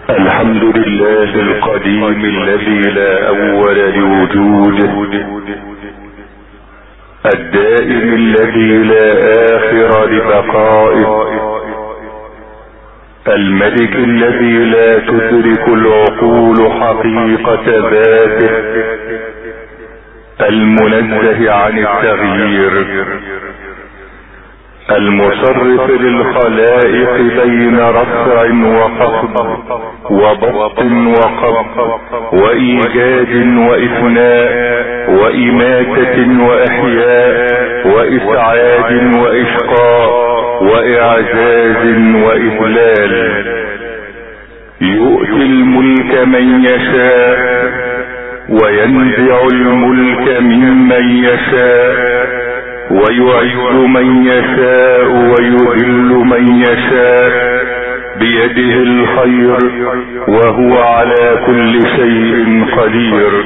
الحمد لله القديم الذي لا اول لوجوده، الدائم الذي لا اخر لبقائه، الملك الذي لا تدرك العقول حقيقة ذاته، المنزه عن التغيير، المصرف للخلائق بين رفع وخفض وبسط وقبض وايجاد وافناء واماتة واحياء واسعاد واشقاء واعزاز واذلال. يؤتي الملك من يشاء وينزع الملك ممن يشاء ويعز من يشاء ويذل من يشاء بيده الخير وهو على كل شيء قدير.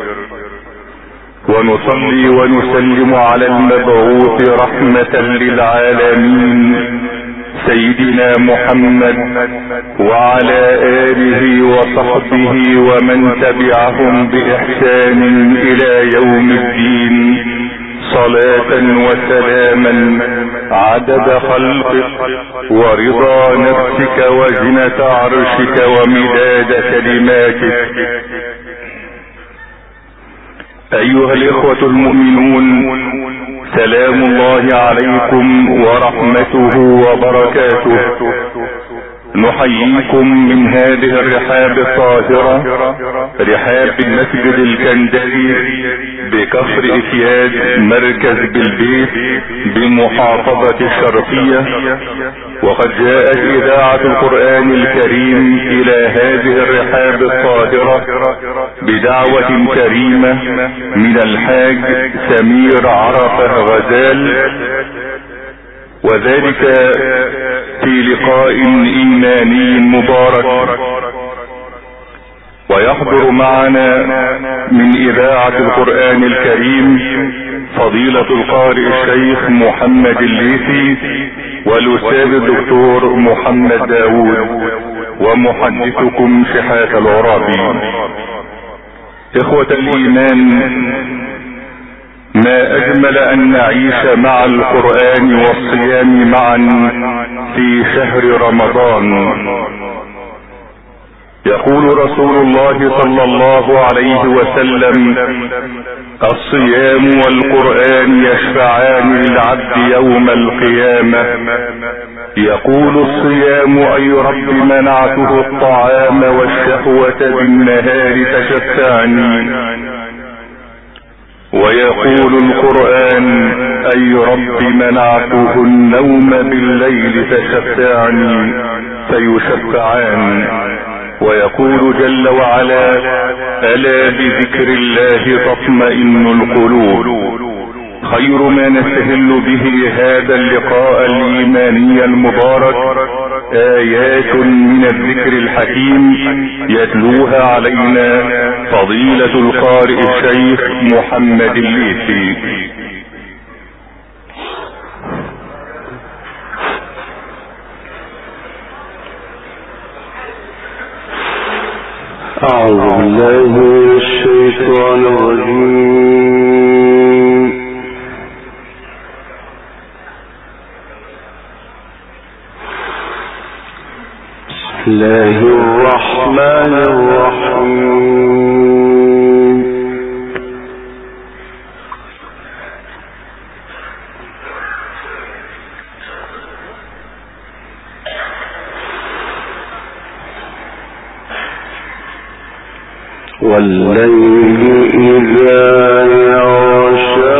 ونصلي ونسلم على المبعوث رحمة للعالمين سيدنا محمد وعلى آله وصحبه ومن تبعهم بإحسان إلى يوم الدين، صلاة وسلاما عدد خلقك ورضا نفسك وزنة عرشك ومداد كلماتك. ايها الاخوة المؤمنون، سلام الله عليكم ورحمته وبركاته. نحييكم من هذه الرحاب الطاهرة، رحاب المسجد الكندري بكفر افياد مركز بالبيت بمحافظة الشرقية. وقد جاءت اذاعة القرآن الكريم الى هذه الرحاب الطاهرة بدعوة كريمة من الحاج سمير عرفة غزال، وذلك في لقاء ايماني مبارك. ويحضر معنا من اذاعة القرآن الكريم فضيلة القارئ الشيخ محمد الليثي والاستاذ الدكتور محمد داود ومحدثكم شحات العرابي. اخوة الايمان، ما اجمل ان نعيش مع القرآن والصيام معا في شهر رمضان. يقول رسول الله صلى الله عليه وسلم: الصيام والقرآن يشفعان للعبد يوم القيامة. يقول الصيام: اي رب منعته الطعام والشهوة بالنهار فشفعني. ويقول القرآن: اي رب منعته النوم بالليل فشفعني، فيشفعان. ويقول جل وعلا: الا بذكر الله تطمئن القلوب. خير ما نستهل به هذا اللقاء الايماني المبارك ايات من الذكر الحكيم يتلوها علينا فضيلة القارئ الشيخ محمد الليثي. أعوذ بالله من الشيطان الرجيم. بسم الله الرحمن الرحيم. والليل إذا يغشى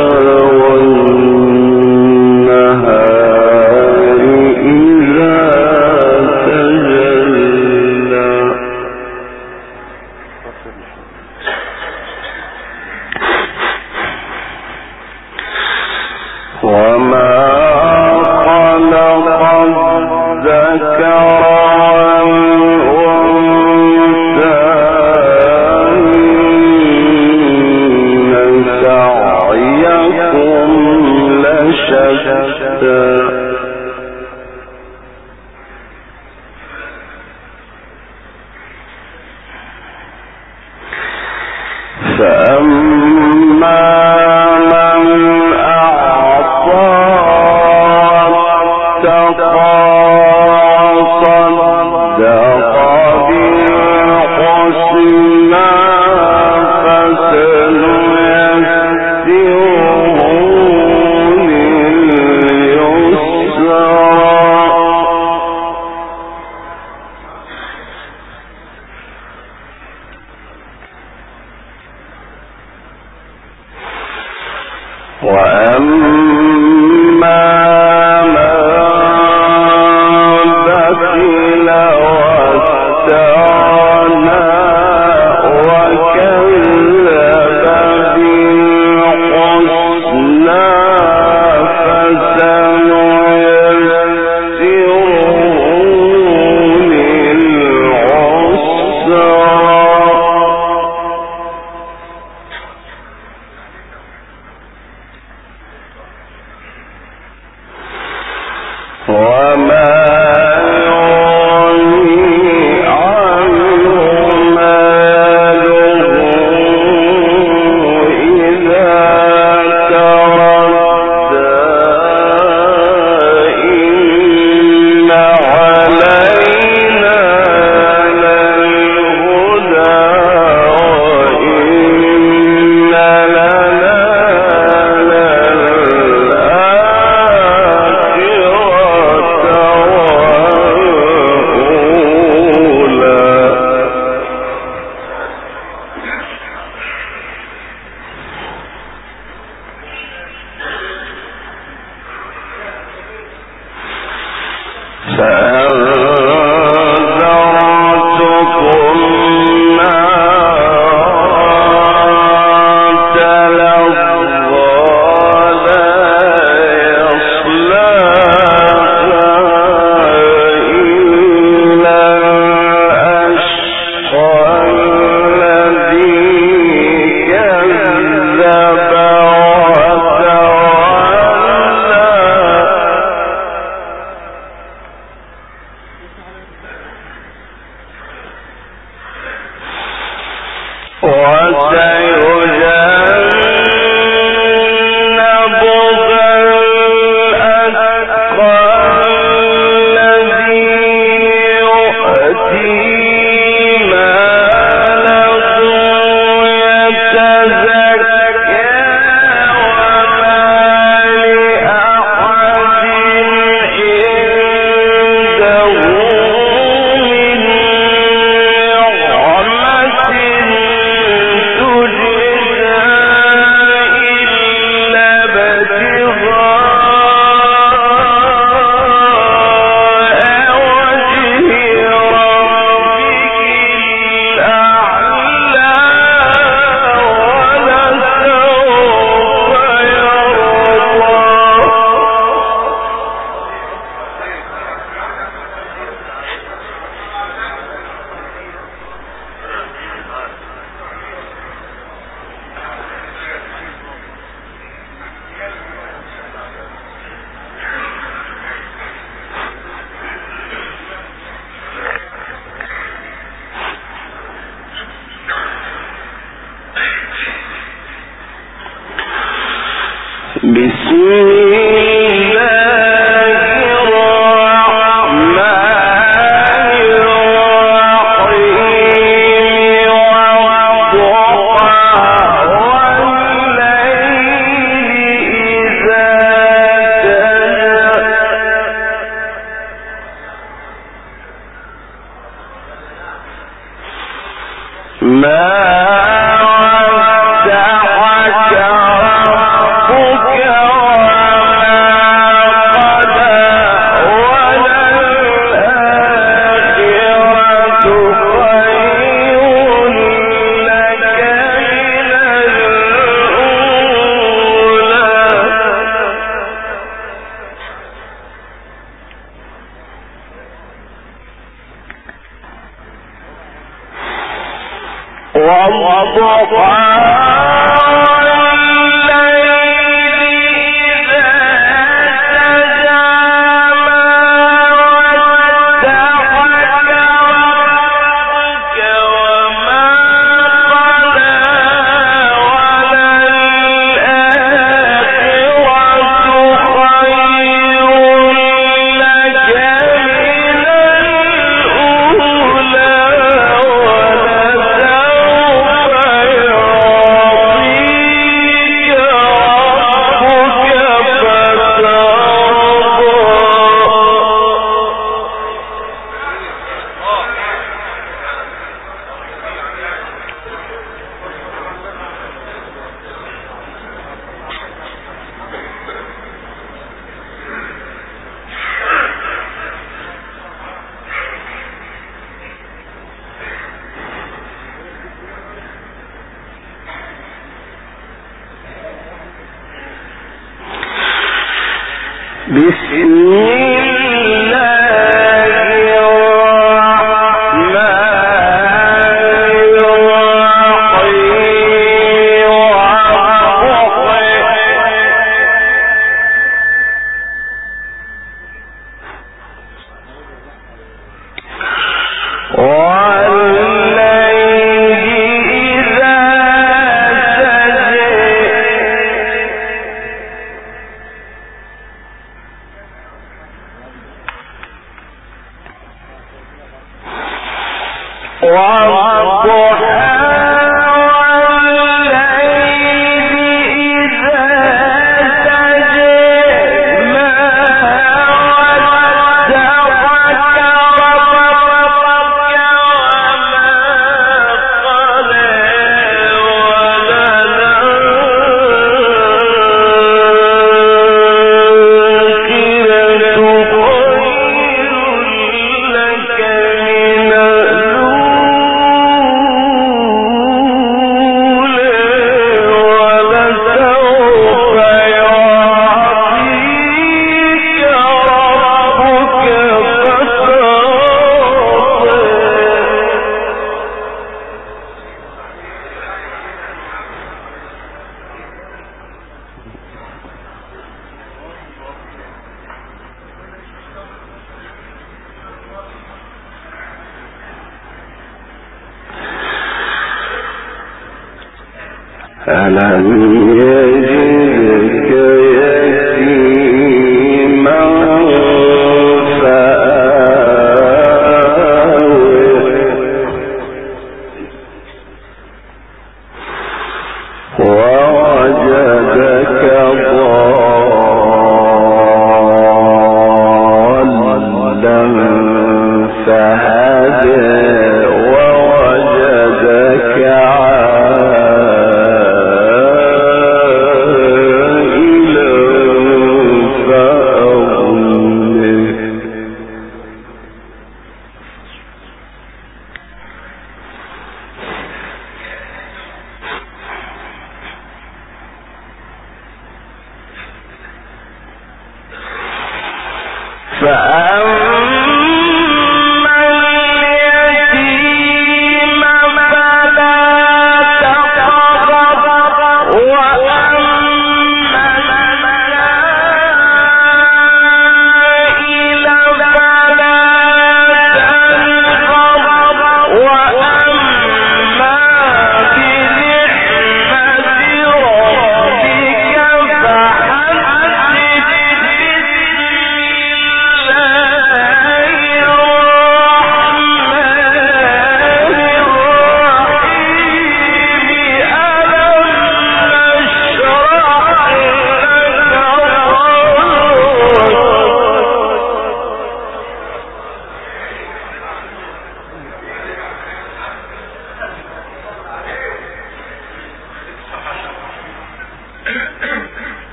والنهار إذا تجلى وما خلق الذكر والأنثى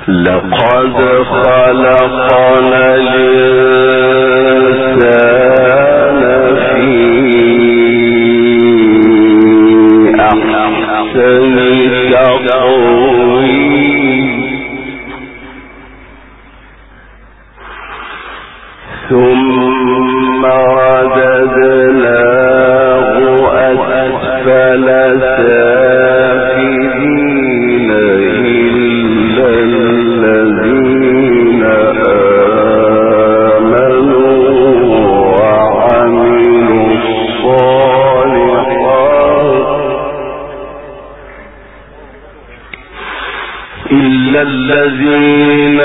لقد خلقنا الإنسان في أحسن تقويم ثم رددناه أسفل سافلين إلا الذين آمنوا وعملوا الصالحات إلا الذين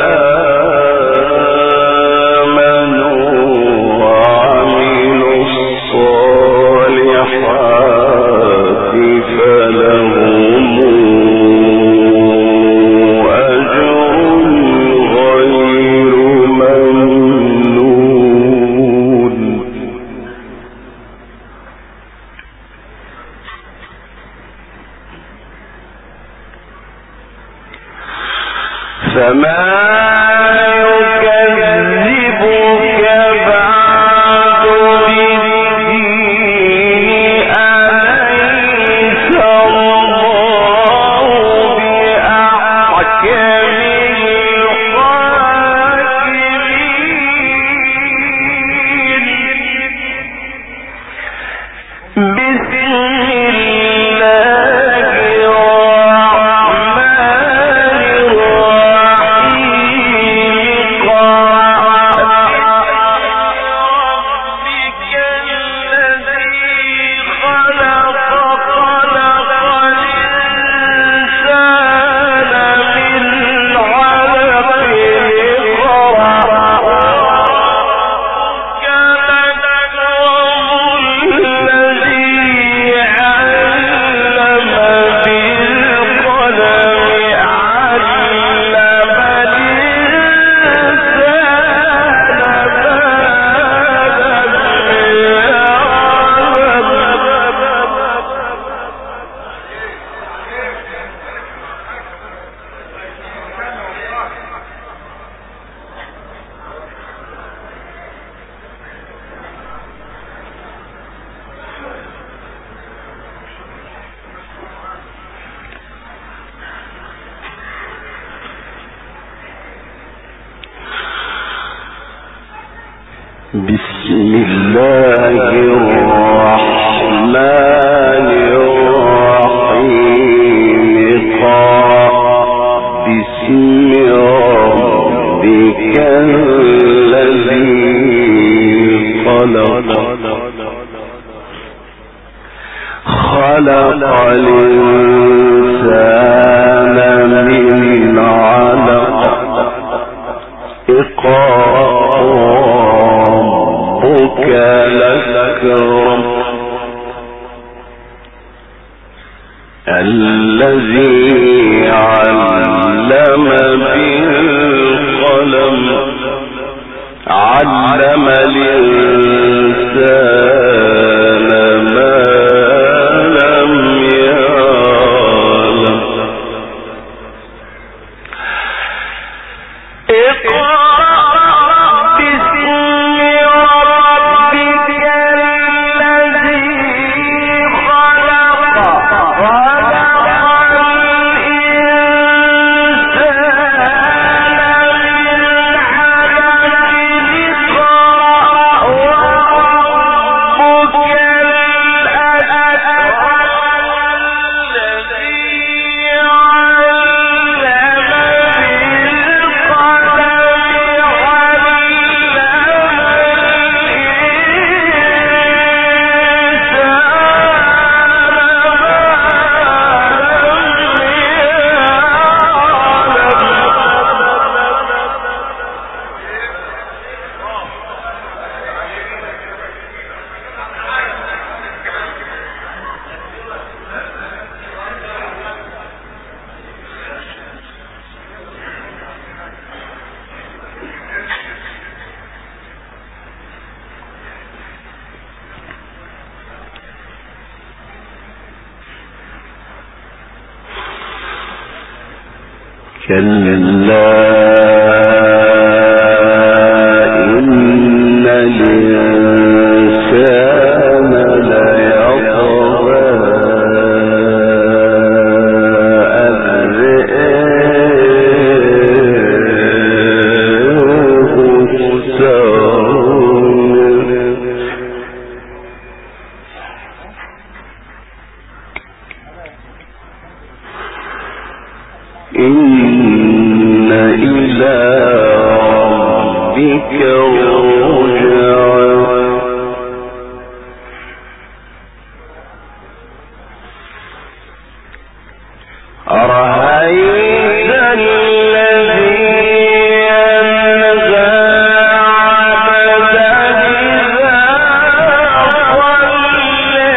بسم الله الرحمن الرحيم باسم ربك الذي خلق الإنسان من علق اقرأ ربك الأكرم الذي علم بالقلم علم الإنسان ما لم يعلم كلا إن الإنسان ليطغى أن رآه استغنى إن إلى ربك الرجعى أرأيت الذي ينهى عبدا إذا صلى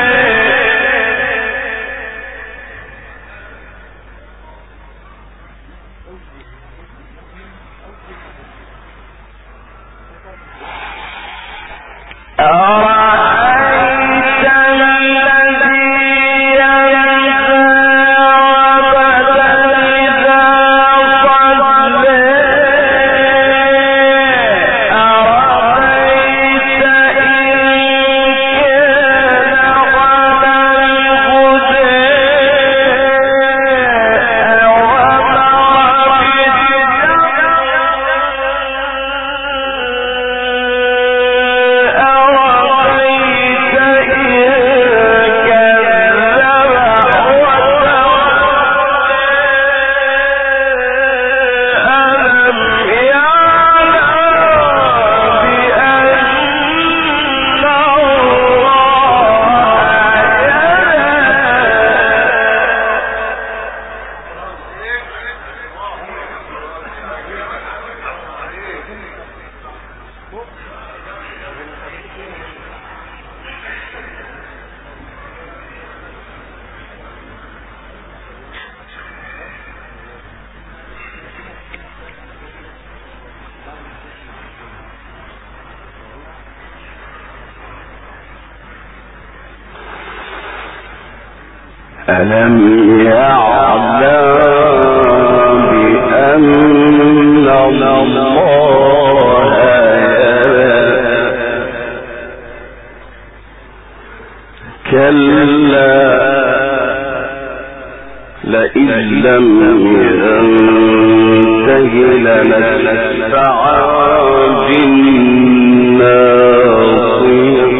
أرأيت الذي ينهى عبدا إذا صلى أرأيت ألم يعلم بأن الله يرى كلا لئن لم ينته لنسفعا بالناصية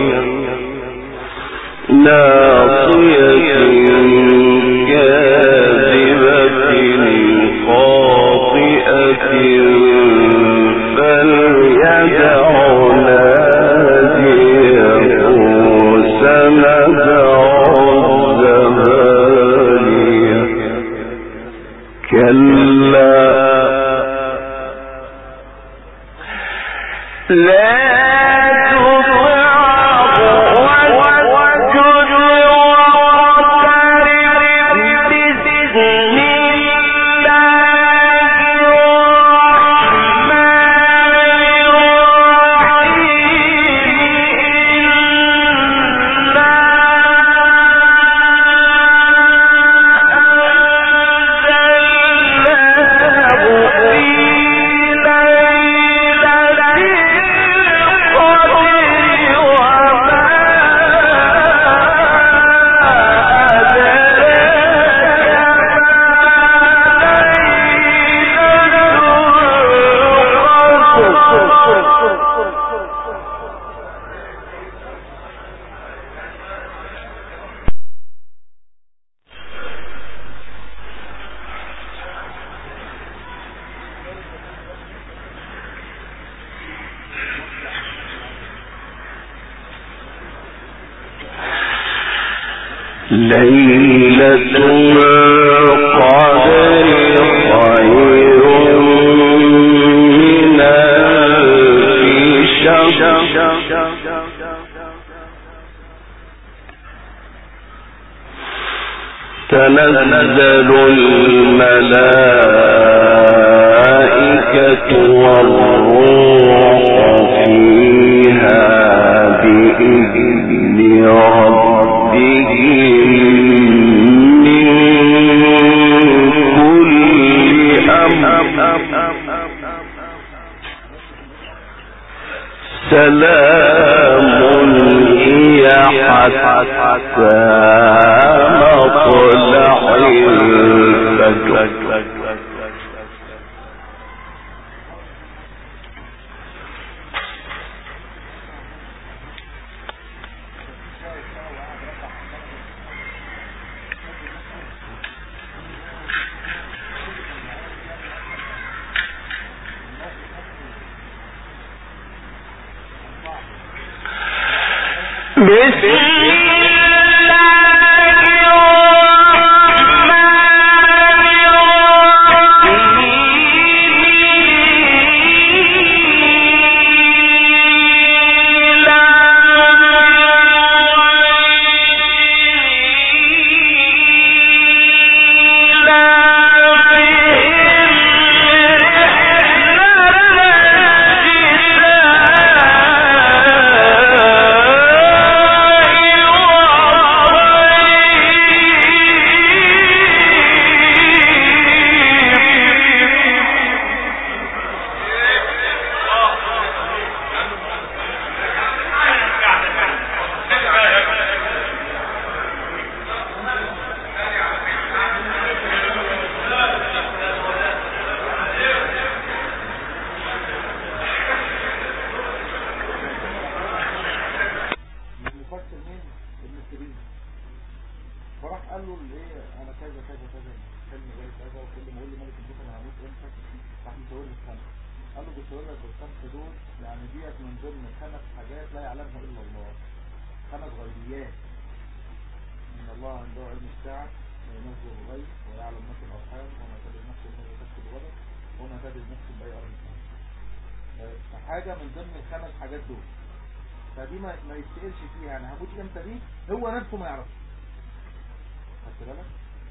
ناصية كاذبة خاطئة فليدع ناديه سندع الزبانية كلا لا ليلة القدر خير من ألف شهر تنزل الملائكة والروح فيها بإذن ربهم من كل أمر سلام هي حتى مطلع الفجر. حاجة من ضمن الخمس حاجات دول، فدي ما يتسألش فيها انا هموت امتى، دي هو نفسه ما يعرفش. خدت بالك؟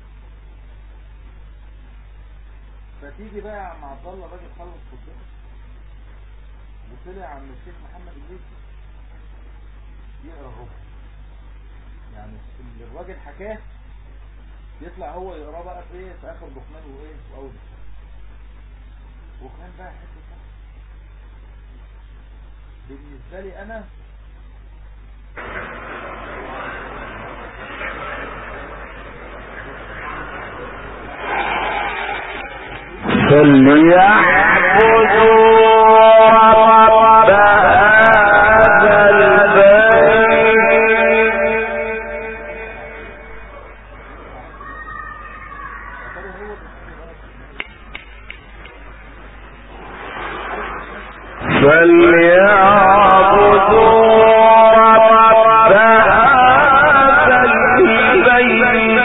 فتيجي بقى يا عم عبد الله الراجل خلص خطته وطلع عم الشيخ محمد الليثي يقرا الربع، يعني اللي الراجل حكاه يطلع هو يقراه بقى في ايه، في اخر لقمان وايه واول وكان بقى حته بالنسبه لي انا فليعبدوا رب هذا البيت فليعبدوا رب هذا البيت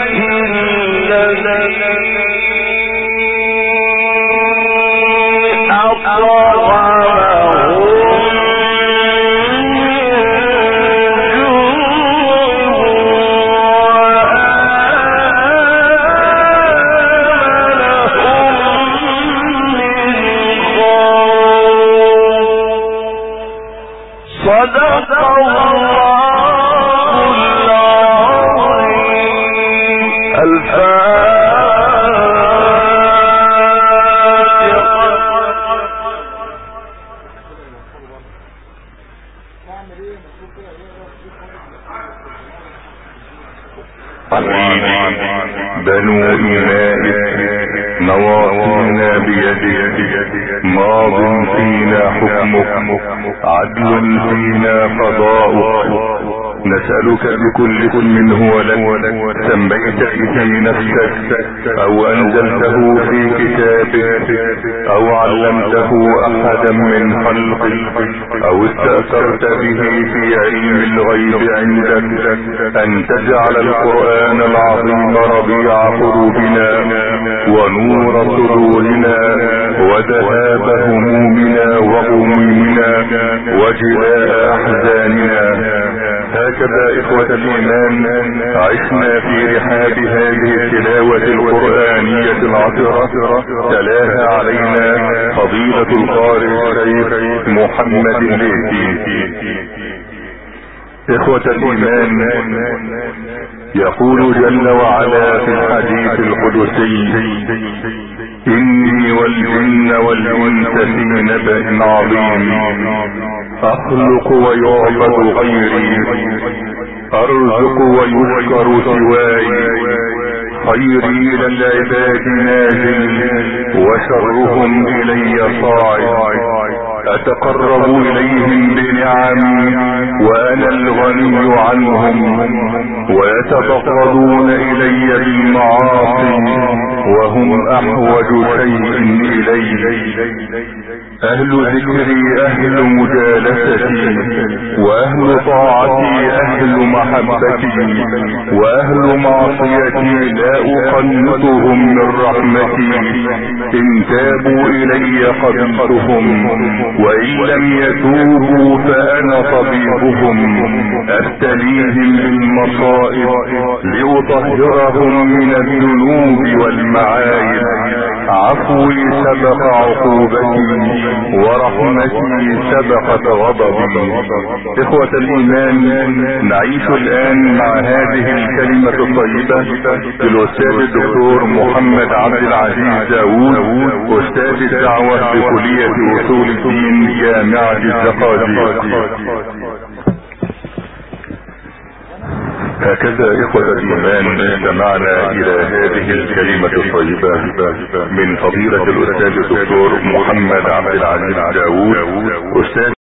بنو إمائك نواصينا بيدك، ماض فينا حكمك، عدل فينا قضاؤك، نسألك بكل اسم هو لك سميت به نفسك أو أنزلته في كتابك أو علمته أحدا من خلقك أو استأثرت به في علم الغيب عندك، أن تجعل القرآن العظيم ربيع قلوبنا ونور صدورنا وذهاب همومنا وغمومنا وجلاء أحزاننا. هكذا إخوة الإيمان عشنا في رحاب هذه التلاوة القرآنية العطرة، تلاها علينا فضيلة القارئ الشيخ محمد الليثي. إخوة الإيمان، يقول جل وعلا في الحديث القدسي: إني والجن والإنس في نبأ عظيم. أخلق ويعبد غيري، أرزق ويشكر سواي، خيري إلى العباد نازل وشرهم إلي صاعد. أتقرب إليهم بنعمي وأنا الغني عنهم، ويتبغضون إلي بالمعاصي وهم أحوج شيء إلي. أهل ذكري أهل مجالستي، وأهل طاعتي أهل محبتي، وأهل معصيتي لا أقنطهم من رحمتي. إن تابوا إلي قبلتهم، وإن لم يتوبوا فأنا طبيبهم. أبتليهم بالمصائب لأطهرهم من الذنوب والمعايب. عفوي سبق عقوبتي، ورحمتي سبقت غضبي. إخوة الإيمان، نعيش الآن مع هذه الكلمة الطيبة للأستاذ الدكتور محمد عبد العزيز داوود، أستاذ الدعوة بكلية أصول الدين جامعة الزقازيق. هكذا إخوة الإيمان استمعنا إلى هذه الكلمة الطيبة من فضيلة الأستاذ الدكتور محمد عبد العزيز داوود، أستاذ